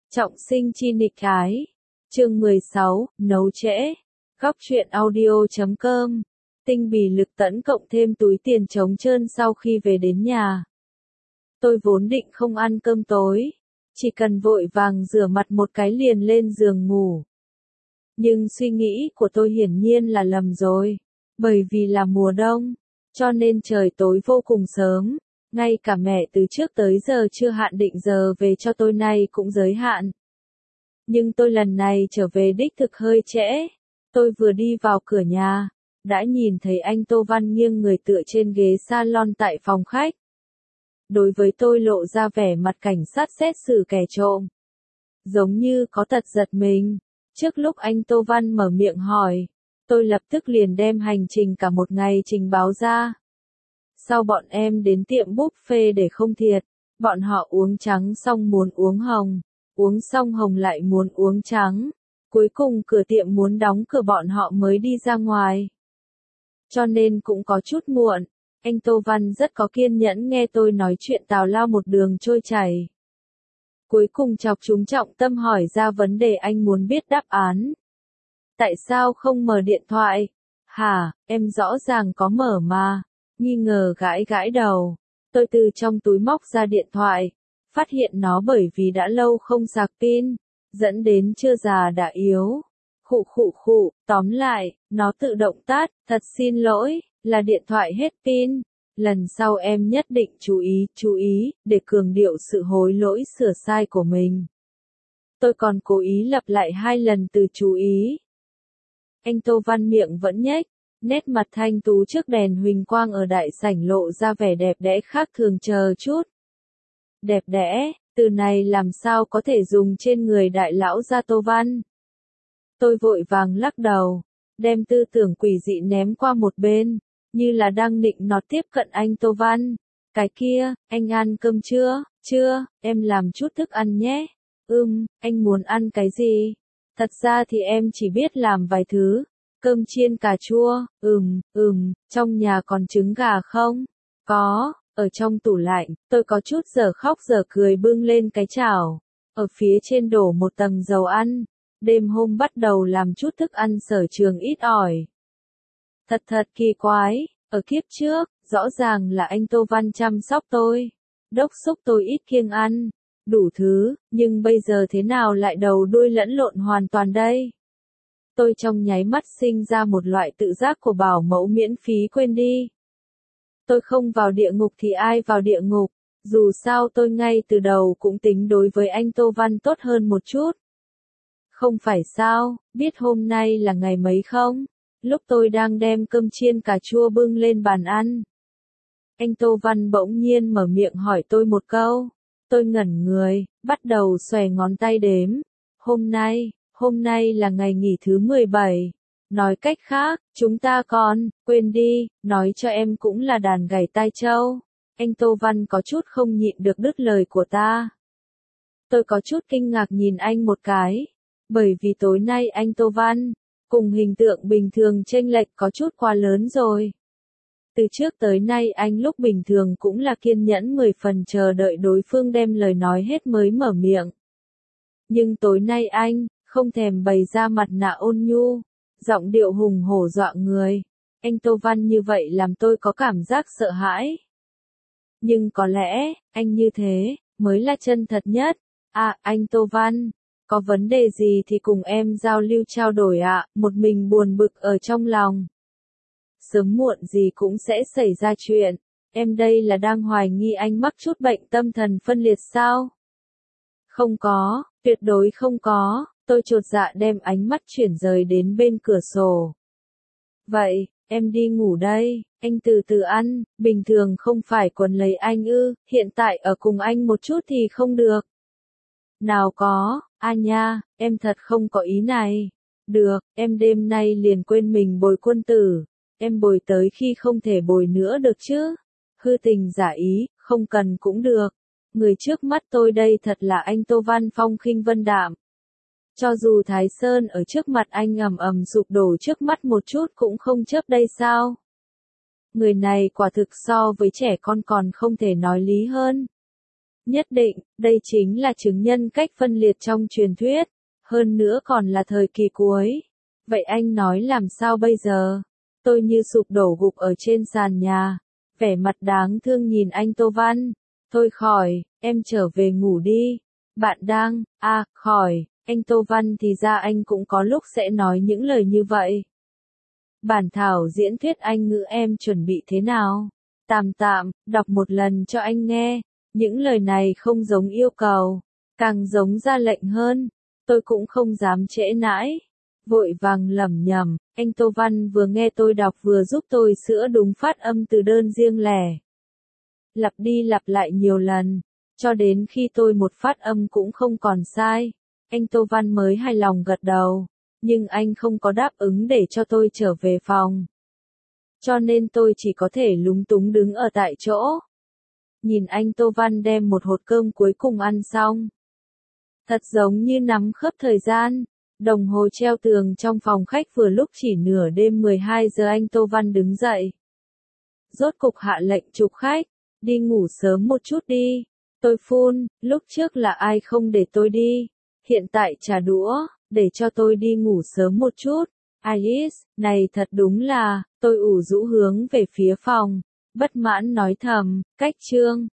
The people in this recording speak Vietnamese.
Trọng sinh chi nghịch ái. Chương 16, nấu trễ. Góc truyện audio.com. Tinh bì lực tẫn cộng thêm túi tiền trống trơn sau khi về đến nhà. Tôi vốn định không ăn cơm tối, chỉ cần vội vàng rửa mặt một cái liền lên giường ngủ. Nhưng suy nghĩ của tôi hiển nhiên là lầm rồi, bởi vì là mùa đông, cho nên trời tối vô cùng sớm. Ngay cả mẹ từ trước tới giờ chưa hạn định giờ về cho tôi nay cũng giới hạn. Nhưng tôi lần này trở về đích thực hơi trễ. Tôi vừa đi vào cửa nhà, đã nhìn thấy anh Tô Văn nghiêng người tựa trên ghế salon tại phòng khách. Đối với tôi lộ ra vẻ mặt cảnh sát xét xử kẻ trộm. Giống như có tật giật mình. Trước lúc anh Tô Văn mở miệng hỏi, tôi lập tức liền đem hành trình cả một ngày trình báo ra. Sau bọn em đến tiệm buffet để không thiệt, bọn họ uống trắng xong muốn uống hồng, uống xong hồng lại muốn uống trắng, cuối cùng cửa tiệm muốn đóng cửa bọn họ mới đi ra ngoài. Cho nên cũng có chút muộn, anh Tô Văn rất có kiên nhẫn nghe tôi nói chuyện tào lao một đường trôi chảy. Cuối cùng chọc chúng trọng tâm hỏi ra vấn đề anh muốn biết đáp án. Tại sao không mở điện thoại? Hả, em rõ ràng có mở mà. Nghi ngờ gãi gãi đầu, tôi từ trong túi móc ra điện thoại, phát hiện nó bởi vì đã lâu không sạc pin, dẫn đến chưa già đã yếu. Khụ, tóm lại, nó tự động tắt, thật xin lỗi, là điện thoại hết pin. Lần sau em nhất định chú ý, để cường điệu sự hối lỗi sửa sai của mình. Tôi còn cố ý lặp lại 2 lần từ chú ý. Anh Tô Văn miệng vẫn nhếch. Nét mặt thanh tú trước đèn huỳnh quang ở đại sảnh lộ ra vẻ đẹp đẽ khác thường chờ chút. Đẹp đẽ, từ này làm sao có thể dùng trên người đại lão gia Tô Văn. Tôi vội vàng lắc đầu, đem tư tưởng quỷ dị ném qua một bên, như là đang định nọt tiếp cận anh Tô Văn. Cái kia, anh ăn cơm chưa? Chưa, em làm chút thức ăn nhé. Anh muốn ăn cái gì? Thật ra thì em chỉ biết làm vài thứ. Cơm chiên cà chua, trong nhà còn trứng gà không? Có, ở trong tủ lạnh, tôi có chút giờ khóc giờ cười bưng lên cái chảo. Ở phía trên đổ một tầng dầu ăn, đêm hôm bắt đầu làm chút thức ăn sở trường ít ỏi. Thật kỳ quái, ở kiếp trước, rõ ràng là anh Tô Văn chăm sóc tôi, đốc thúc tôi ít kiêng ăn, đủ thứ, nhưng bây giờ thế nào lại đầu đuôi lẫn lộn hoàn toàn đây? Tôi trong nháy mắt sinh ra một loại tự giác của bảo mẫu miễn phí quên đi. Tôi không vào địa ngục thì ai vào địa ngục, dù sao tôi ngay từ đầu cũng tính đối với anh Tô Văn tốt hơn một chút. Không phải sao, biết hôm nay là ngày mấy không? Lúc tôi đang đem cơm chiên cà chua bưng lên bàn ăn. Anh Tô Văn bỗng nhiên mở miệng hỏi tôi một câu. Tôi ngẩn người, bắt đầu xòe ngón tay đếm. Hôm nay là ngày nghỉ thứ 17. Nói cách khác, chúng ta còn, quên đi, nói cho em cũng là đàn gảy tai trâu. Anh Tô Văn có chút không nhịn được đứt lời của ta. Tôi có chút kinh ngạc nhìn anh một cái. Bởi vì tối nay anh Tô Văn, cùng hình tượng bình thường chênh lệch có chút quá lớn rồi. Từ trước tới nay anh lúc bình thường cũng là kiên nhẫn 10 phần chờ đợi đối phương đem lời nói hết mới mở miệng. Nhưng tối nay anh, không thèm bày ra mặt nạ ôn nhu, giọng điệu hùng hổ dọa người. Anh Tô Văn như vậy làm tôi có cảm giác sợ hãi. Nhưng có lẽ, anh như thế, mới là chân thật nhất. À, anh Tô Văn, có vấn đề gì thì cùng em giao lưu trao đổi ạ, một mình buồn bực ở trong lòng. Sớm muộn gì cũng sẽ xảy ra chuyện, em đây là đang hoài nghi anh mắc chút bệnh tâm thần phân liệt sao? Không có, tuyệt đối không có. Tôi chột dạ đem ánh mắt chuyển rời đến bên cửa sổ. Vậy, em đi ngủ đây, anh từ từ ăn, bình thường không phải quấn lấy anh ư, hiện tại ở cùng anh một chút thì không được. Nào có, nha, em thật không có ý này. Được, em đêm nay liền quên mình bồi quân tử, em bồi tới khi không thể bồi nữa được chứ. Hư tình giả ý, không cần cũng được. Người trước mắt tôi đây thật là anh Tô Văn phong khinh vân đạm. Cho dù Thái Sơn ở trước mặt anh ầm sụp đổ trước mắt một chút cũng không chớp đây sao? Người này quả thực so với trẻ con còn không thể nói lý hơn. Nhất định, đây chính là chứng nhân cách phân liệt trong truyền thuyết, hơn nữa còn là thời kỳ cuối. Vậy anh nói làm sao bây giờ? Tôi như sụp đổ gục ở trên sàn nhà, vẻ mặt đáng thương nhìn anh Tô Văn. Thôi khỏi, em trở về ngủ đi. Bạn đang, khỏi, anh Tô Văn thì ra anh cũng có lúc sẽ nói những lời như vậy. Bản thảo diễn thuyết Anh ngữ em chuẩn bị thế nào? Tạm tạm, đọc một lần cho anh nghe. Những lời này không giống yêu cầu, càng giống ra lệnh hơn. Tôi cũng không dám trễ nãi. Vội vàng lẩm nhẩm, anh Tô Văn vừa nghe tôi đọc vừa giúp tôi sửa đúng phát âm từ đơn riêng lẻ. Lặp đi lặp lại nhiều lần, cho đến khi tôi một phát âm cũng không còn sai. Anh Tô Văn mới hài lòng gật đầu, nhưng anh không có đáp ứng để cho tôi trở về phòng. Cho nên tôi chỉ có thể lúng túng đứng ở tại chỗ. Nhìn anh Tô Văn đem một hột cơm cuối cùng ăn xong. Thật giống như nắm khớp thời gian, đồng hồ treo tường trong phòng khách vừa lúc chỉ nửa đêm 12 giờ anh Tô Văn đứng dậy. Rốt cục hạ lệnh chụp khách, đi ngủ sớm một chút đi. Tôi phun, lúc trước là ai không để tôi đi, hiện tại trả đũa, để cho tôi đi ngủ sớm một chút. Alice, này thật đúng là, tôi ủ rũ hướng về phía phòng, bất mãn nói thầm, cách chương.